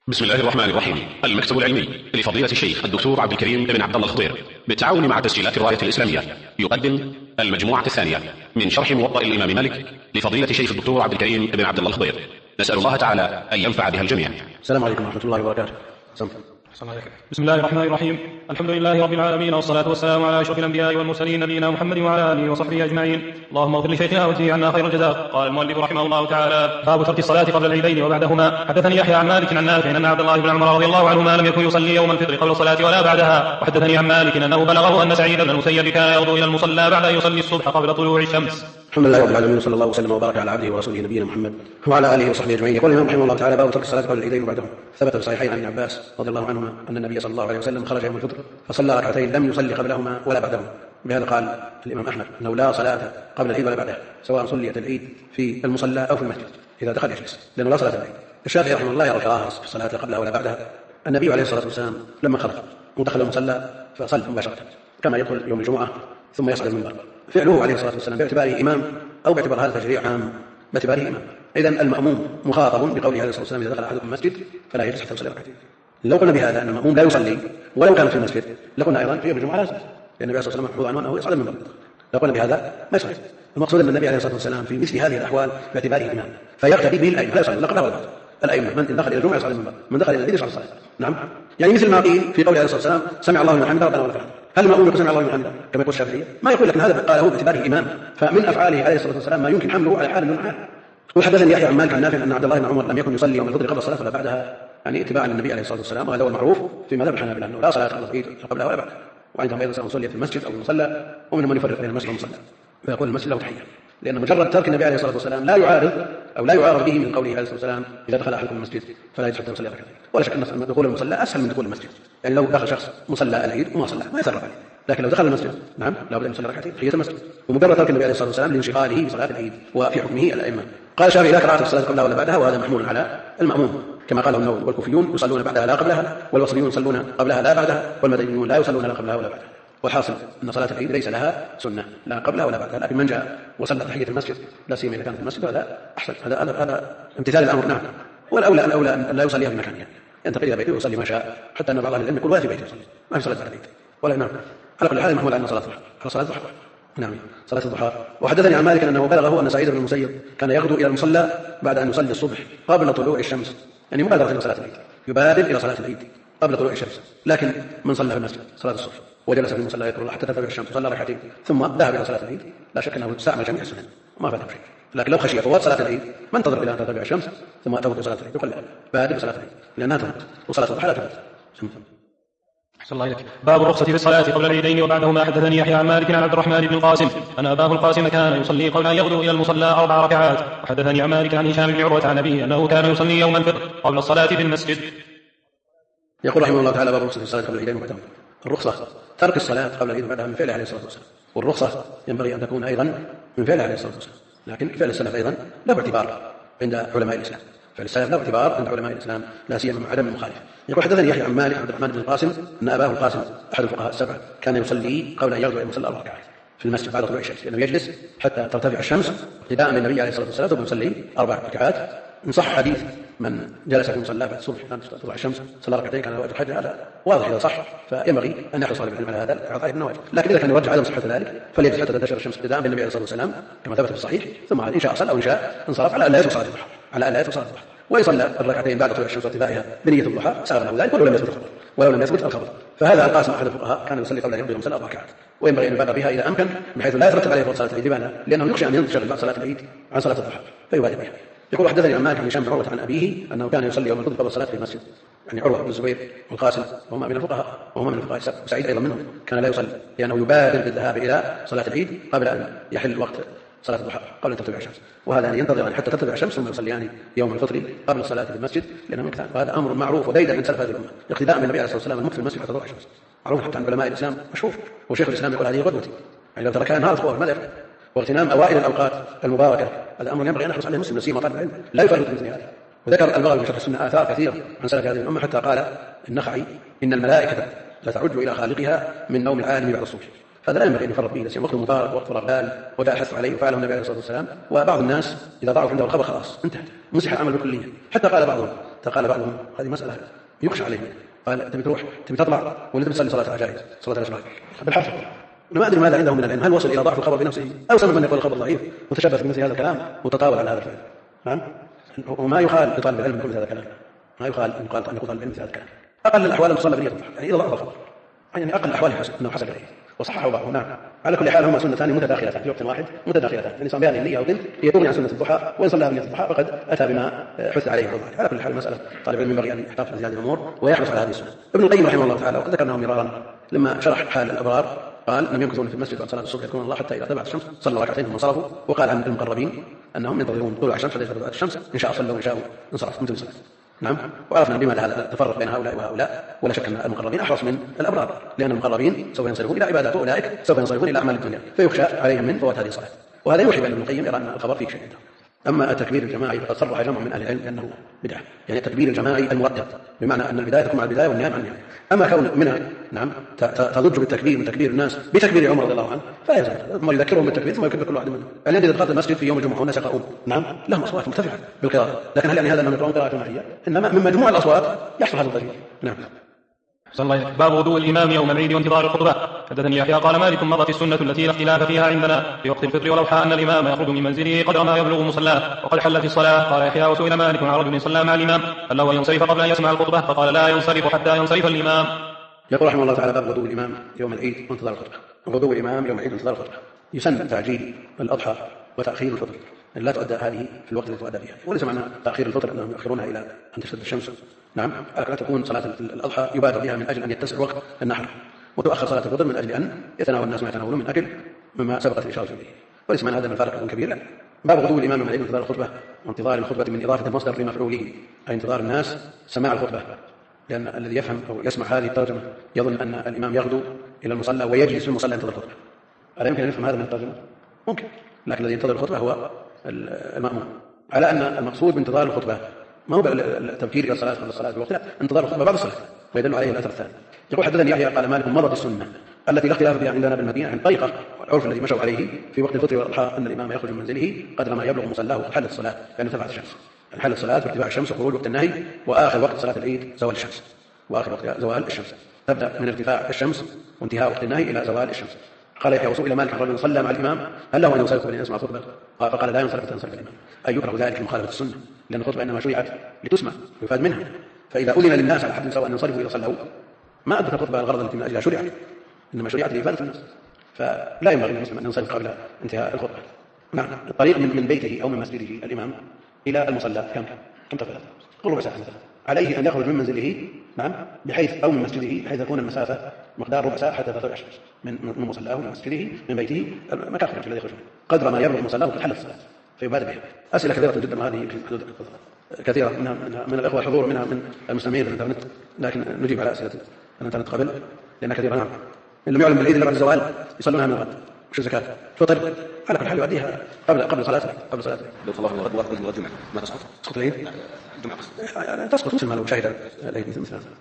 بسم الله الرحمن الرحيم. المكتب العلمي لفضيلة الشيخ الدكتور عبد الكريم بن عبد الله الخضير بالتعاون مع تسجيلات الراية الإسلامية يقدم المجموعة الثانية من شرح موطأ الإمام مالك لفضيلة الشيخ الدكتور عبد الكريم بن عبد الله الخضير. نسأل الله تعالى أن ينفع بها الجميع. السلام عليكم ورحمة الله وبركاته. بسم الله الرحمن الرحيم. الحمد لله رب العالمين، والصلاة والسلام على أشرف الأنبياء والمرسلين نبينا محمد وعلى آله وصحبه أجمعين. اللهم اغفر لشيخنا واجزه عنا خير الجزاء. قال المؤلف رحمه الله تعالى: باب ترك الصلاة قبل العيدين وبعدهما. حدثني يحيى عن مالك عن نافع أن عبد الله بن عمر رضي الله عنهما لم يكن يصلي يوم الفطر قبل الصلاة ولا بعدها. وحدثني عن مالك أنه بلغه أن سعيد بن المسيب كان يغدو إلى المصلى بعد أن يصلي الصبح قبل طلوع الشمس. الحمد لله رب العالمين، صلى الله وسلم وبارك على عبده ورسوله نبينا محمد وعلى اله وصحبه اجمعين. يقول الامام رحمه الله تعالى: باب ترك الصلاه قبل العيدين وبعدهم. ثبت في الصحيحين عن ابن عباس رضي الله عنهما ان النبي صلى الله عليه وسلم خرج يوم الفطر فصلى ركعتين لم يصلي قبلهما ولا بعدهما. بهذا قال الامام احمد انه لا صلاه قبل العيد ولا بعدها، سواء صليت العيد في المصلى او في المسجد اذا دخل يجلس، لانه لا صلاه العيد. الشافعي رحمه الله يرى الكراهه في الصلاه قبلها ولا بعدها. النبي عليه الصلاه والسلام لما خرج ودخل المصلى فصلى مباشره كما يدخل يوم الجمعه ثم يصعد المنبر. فعله عليه الصلاه والسلام باعتباره امام أو باعتبار هذا التشريع عام باعتباره إمام. إذن المأموم مخاطب بقوله عليه الصلاة والسلام: إذا دخل أحدكم المسجد فلا يجلس حتى يصلي ركعتين. لو قلنا بهذا أن المأموم لا يصلي ولو كان في المسجد لقلنا أيضا في يوم الجمعة لا يصلي، لأن النبي صلى الله عليه وسلم محفوظ عنه أنه يصعد المنبر. لو قلنا بهذا ما يصلي. المقصود أن النبي عليه الصلاة والسلام في مثل هذه الأحوال باعتباره إمام فيقتدي به الأئمة، لا يصلي لا قبله ولا بعده. الأئمة من دخل إلى الجمعة يصعد المنبر، من دخل إلى العيد يصعد الصلاة. نعم، يعني مثل ما قيل في قوله عليه الصلاة والسلام: سمع الله لمن حمده ربنا ولك الحمد. هل المأموم يقول سمع الله لمن حمده كما يقول الشافعية؟ ما يقول، لكن هذا قاله باعتباره إمام، فمن أفعاله عليه الصلاة والسلام ما يمكن حمله على حال دون حال. وحدثني يحيى عن مالك عن نافع أن عبد الله بن عمر لم يكن يصلي يوم الفطر قبل الصلاة ولا بعدها، يعني اتباعا للنبي عليه الصلاة والسلام. وهذا هو المعروف في مذهب الحنابلة أنه لا صلاة قبل العيد قبلها ولا بعدها. وعندهم أيضا سواء صلي في المسجد أو المصلى، ومنهم من يفرق بين المسجد والمصلى فيقول المسجد له تحية، لأن مجرد ترك النبي عليه الصلاة والسلام لا يعارض أو لا يعارض به من قوله عليه الصلاة والسلام: إذا دخل أحدكم المسجد فلا يجلس حتى يصلي ركعتين. ولا شك أن دخول المصلى أسهل من دخول المسجد، يعني لو دخل شخص مصلى العيد وما صلى ما يترك عليه، لكن لو دخل المسجد نعم لا بد أن يصلي ركعتين تحية المسجد. ومجرد ترك النبي عليه الصلاة والسلام لانشغاله بصلاة العيد وفي حكمه الأئمة. قال الشافعي: لا كراهة الصلاة قبلها ولا بعدها، وهذا محمول على المأموم كما قاله النووي. والكوفيون يصلون بعدها لا قبلها، والبصريون يصلون قبلها لا بعدها، والمدنيون لا يصلون لا قبلها ولا بعدها. والحاصل أن صلاة العيد ليس لها سنة لا قبلها ولا بعدها، لكن من جاء وصلى تحية المسجد لا سيما إذا كانت في المسجد هذا أحسن، هذا امتثال الأمر. نعم، والأولى أن لا يصليها في مكانها، ينتقل إلى بيته ويصلي ما شاء، حتى أن بعض أهل العلم يقول: ولا في بيته يصلي، ما في صلاة بعد العيد ولا. نعم، على كل حال محمول على صلاة الضحى، على صلاة الضحى. نعم، صلاة الضحى. وحدثني عن مالك أنه بلغه أن سعيد بن المسيب كان يغدو إلى المصلى بعد أن يصلي الصبح قبل طلوع الشمس، يعني مبادرة إلى صلاة العيد، يبادر إلى صلاة العيد قبل طلوع الشمس. لكن من صلى في المسجد صلاة الصبح وجلس في المصلى يذكر الله حتى ترتفع الشمس وصلى ركعتين ثم ذهب إلى صلاة العيد، لا شك أنه استعمل جميع السنن وما فاته شيء. لكن لو خشي فوات صلاة العيد ما انتظر إلى أن ترتفع الشمس ثم تفوت صلاة العيد، يقول: بادر بصلاة العيد لأنها تفوت، وصلاة الضحى لا تفوت. أحسن الله إليك. باب الرخصة في الصلاة قبل العيدين وبعدهما. حدثني يحيى عن مالك عن عبد الرحمن بن القاسم أن أباه القاسم كان يصلي قبل أن يغدو إلى المصلى 4 ركعات. وحدثني عن مالك عن هشام بن عروة عن أبيه أنه كان يصلي يوم الفطر قبل الصلاة في المسجد. يقول رحمه الله تعالى: باب الرخصة في الصلاة قبل العيدين وبعدهما. الرخصة ترك الصلاة قبل العيد وبعدها من فعله عليه الصلاة والسلام، والرخصة ينبغي أن تكون أيضا من فعله عليه الصلاة والسلام، لكن فعل السلف أيضا له اعتبار عند علماء الإسلام، فعل السلف له اعتبار عند علماء الإسلام لا سيما مع عدم المخالفة. يقول: حدثني يحيى عن مالك عبد الرحمن بن القاسم أن أباه القاسم أحد الفقهاء السبعة كان يصلي قبل أن يغدو إلى المصلى 4 ركعات في المسجد بعد طلوع الشمس، لأنه يجلس حتى ترتفع الشمس ابتداء من النبي عليه الصلاة والسلام ثم يصلي 4 ركعات. إن صح حديث من جلس في المصلى بعد الصبح كان تطلع الشمس صلى ركعتين كان وقت الحج، هذا واضح إذا صح، فينبغي أن يحرص طالب العلم على هذا إعطاء النوافل. لكن إذا كان يرجع عدم صحة ذلك فليجلس حتى تنتشر الشمس ابتداء من النبي عليه الصلاة والسلام كما ثبت في الصحيح، ثم إن شاء صلى أو إن شاء انصرف على ألا يترك صلاة الضحى، على ألا يترك صلاة الضحى، ويصلى الركعتين بعد طلوع الشمس وارتفاعها بنية الضحى ساغ له ذلك ولو لم يثبت الخبر. فهذا القاسم أحد الفقهاء كان يصلي قبل أن يغدو إلى المصلى 4 ركعات، وينبغي أن يبادر بها إذا أمكن بحيث لا يترتب عليه فوت صلاة العيد، لأنه يخشى أن ينشغل بعد صلاة العيد عن صلاة الضحى فيبادر بها. يقول: حدثني عن مالك عن هشام بن عروة عن أبيه أنه كان يصلي يوم الفطر قبل الصلاة في المسجد، يعني عروة بن الزبير والقاسم وهما من الفقهاء السبعة، وسعيد أيضا منهم كان لا يصلي لأنه يبادر بالذهاب إلى صلاة العيد قبل أن يحل وقت صلاة الضحى قبل أن ترتفع الشمس، وهذا أن ينتظر حتى ترتفع الشمس ثم يصليان يوم الفطر قبل الصلاة في المسجد لأنه مكتان. وهذا أمر معروف وديدا من سلف هذه الأمة، اقتداء من النبي عليه الصلاة والسلام المكث في المسجد حتى تطلع الشمس، معروف حتى عند علماء الإسلام مشهور. وشيخ الإسلام يقول: هذه غدوتي، يعني لو تركها نهار فهو ماذا يفعل؟ واغتنام أوائل الأوقات المباركة هذا أمر ينبغي أن يحرص عليه المسلم سيما طالب العلم، لا يفرط مثل هذا. وذكر البغوي في شرح السنة آثار كثيرة عن سلف هذه الأمة، حتى قال النخعي: إن الملائكة لتعج إلى خالقها من نوم العالم بعد الصبح. هذا لا ينبغي أن يفرط به، لا سيما وقت مبارك وقت رغبان وجاء الحث عليه وفعله النبي عليه الصلاة والسلام. وبعض الناس إذا ضعف عنده الخبر خلاص انتهى، مسح العمل بالكلية، حتى قال بعضهم قال بعضهم هذه مسألة يخشى عليه، قال تبي تروح تبي تطلع ولا تبي تصلي صلاة جائز صلاة الأشراك بالحرف. أنا ما أدري ماذا عنده من العلم، هل وصل إلى ضعف الخبر بنفسه أو سبب من يقول الخبر ضعيف وتشبث بمثل هذا الكلام وتطاول على هذا الفعل. نعم، وما يخال لطالب العلم بكل هذا الكلام، ما يخال أن يقال طالب العلم مثل هذا الكلام. أقل الأحوال أن تصلى بنية الضحى، يعني إذا ضعف الخبر، يعني أقل الأحوال أنه حسب عليه وصححه بعضهم. نعم، على كل حال هما سنتان متداخلتان في وقت واحد متداخلتان، يعني صار بهذه النية وتلك هي تغني عن سنة الضحى، وإن صلى بنية الضحى فقد أتى بما حث عليه الله. على كل حال المسألة طالب العلم ينبغي أن يحتاط في هذه الأمور ويحرص على هذه السنة. ابن القيم رحمه الله تعالى وقد ذكرناه مرارا لما شرح حال الأبرار قال انهم يمكثون في المسجد بعد صلاه الصبح يذكرون الله حتى اذا طلعت الشمس صلوا ركعتين ثم انصرفوا. وقال عن المقربين انهم ينتظرون طلوع الشمس حتى اذا طلعت الشمس ان شاء صلوا وان شاءوا انصرفوا مثل الصلاه. نعم، وعرفنا لماذا هذا التفرق بين هؤلاء وهؤلاء، ولا شك ان المقربين احرص من الابرار، لان المقربين سوف ينصرفون الى عبادات واولئك سوف ينصرفون الى اعمال الدنيا فيخشى عليهم من فوات هذه الصلاه. وهذا يوحي بان ابن القيم يرى ان الخبر فيه شيء. اما التكبير الجماعي فقد صرح جمع من اهل العلم بانه بدعه، يعني التكبير الجماعي المرتب بمعنى ان البدايه تكون مع البدايه والنهايه مع النهايه. اما كون منها نعم تضج بالتكبير من تكبير الناس بتكبير عمر رضي الله عنه فلا يزال ثم يذكرهم بالتكبير ثم يكبر كل واحد منهم. يعني اذا دخلت المسجد في يوم الجمعه والناس يقرؤون نعم لهم اصوات مرتفعه بالقراءه، لكن هل يعني هذا انهم يقرؤون قراءه جماعيه؟ انما من مجموع الاصوات يحصل هذا التغيير. نعم. باب وضوء الإمام يوم العيد وانتظار الخطبة. حدثني يحيى قال مالك مضت السنة التي لا اختلاف فيها عندنا في وقت الفطر ولوحى أن الإمام يخرج من منزله قدر ما يبلغ مصلاه وقد حلت الصلاة. قال يحيى وسئل مالك عن رجل صلى مع الإمام هل له ينصرف قبل أن يسمع الخطبة فقال لا ينصرف حتى ينصرف الإمام. يقول رحمه الله تعالى باب وضوء الإمام يوم العيد وانتظار الخطبة. وضوء الإمام يوم العيد وانتظار الخطبة يسن تعجيل الأضحى وتأخير الفطر، لا تؤدى هذه في الوقت الذي تؤدى فيها، وليس معنى تأخير الفطر أنهم يؤخرونها إلى أن تشتد الشمس. نعم، لا تكون صلاة الأضحى يبادر بها من أجل أن يتسع وقت النحر، وتؤخر صلاة الفطر من أجل أن يتناول الناس ما يتناولون من أكل مما سبقت الإشارة إليه، وليس معنى هذا من الفارق كبير. لا. باب غدو الإمام من العيد وانتظار الخطبة وانتظار الخطبة من إضافة المصدر لمفعوله، أي انتظار الناس سماع الخطبة، لأن الذي يفهم أو يسمع هذه الترجمة يظن أن الإمام يغدو إلى المصلى ويجلس في المصلى ينتظر الخطبة. ألا يمكن أن نفهم هذا من الترجمة؟ ممكن، لكن الذي ينتظر الخطبة هو المأموم، على أن المقصود بانتظار الخطبة ما هو التبكير إلى الصلاة قبل الصلاة بوقت، لا، انتظار الخطبة بعد الصلاة، ويدل عليه الأثر الثاني. يقول حدثني يحيى قال مالك مضت السنة التي لا اختلاف فيها عندنا بالمدينة عن طريقة والعرف الذي مشوا عليه في وقت الفطر والأضحى أن الإمام يخرج من منزله قدر ما يبلغ مصلاه وقد حلت الصلاة، يعني ارتفعت الشمس، حل الصلاة وارتفاع الشمس وخروج وقت النهي، وآخر وقت صلاة العيد زوال الشمس، وآخر وقت زوال الشمس، تبدأ من ارتفاع الشمس وانتهاء وقت النهي إلى زوال الشمس. قال يحيى وسئل مالك عن رجل صلى مع الإمام هل له أن ينصرف قبل أن يسمع الخطبة؟ فقال لا ينصرف حتى ينصرف الإمام، أي يكره ذلك لمخالفة السنة، لأن الخطبة إنما شرعت لتسمع ويفاد منها، فإذا أذن للناس على حد سواء أن ينصرفوا إذا صلوا ما أدرك الخطبة الغرض التي من أجلها شرعت، إنما شرعت لإفادة الناس، فلا ينبغي للمسلم أن ينصرف قبل انتهاء الخطبة. نعم، الطريق من بيته أو من مسجده الإمام إلى المصلى كم تفضل؟ ربع ساعة مثلا، عليه أن يخرج من منزله نعم بحيث أو من مسجده بحيث تكون المسافة مقدار ربع ساعة حتى تطلع الشمس من مصلاه إلى مسجده من بيته مكان خروج الذي يخرج قدر ما يبلغ مصلاه وقد حلت الصلاة فيبادر بها. أسئلة كثيرة جدا وهذه يمكن حدود كثيرة من الأخوة الحضور ومنها من المستمعين في الإنترنت، لكن نجيب على أسئلة الإنترنت قبل لأنها كثيرة. نعم، إن لم يعلم بالعيد إلا بعد الزوال يصلونها من الغد، وش الزكاة؟ فطر على كل حال يؤديها قبل صلاته. لو صلى الله الغد ما تسقط؟ تسقط العيد؟ تسقط مثل ما لو شهد العيد مثل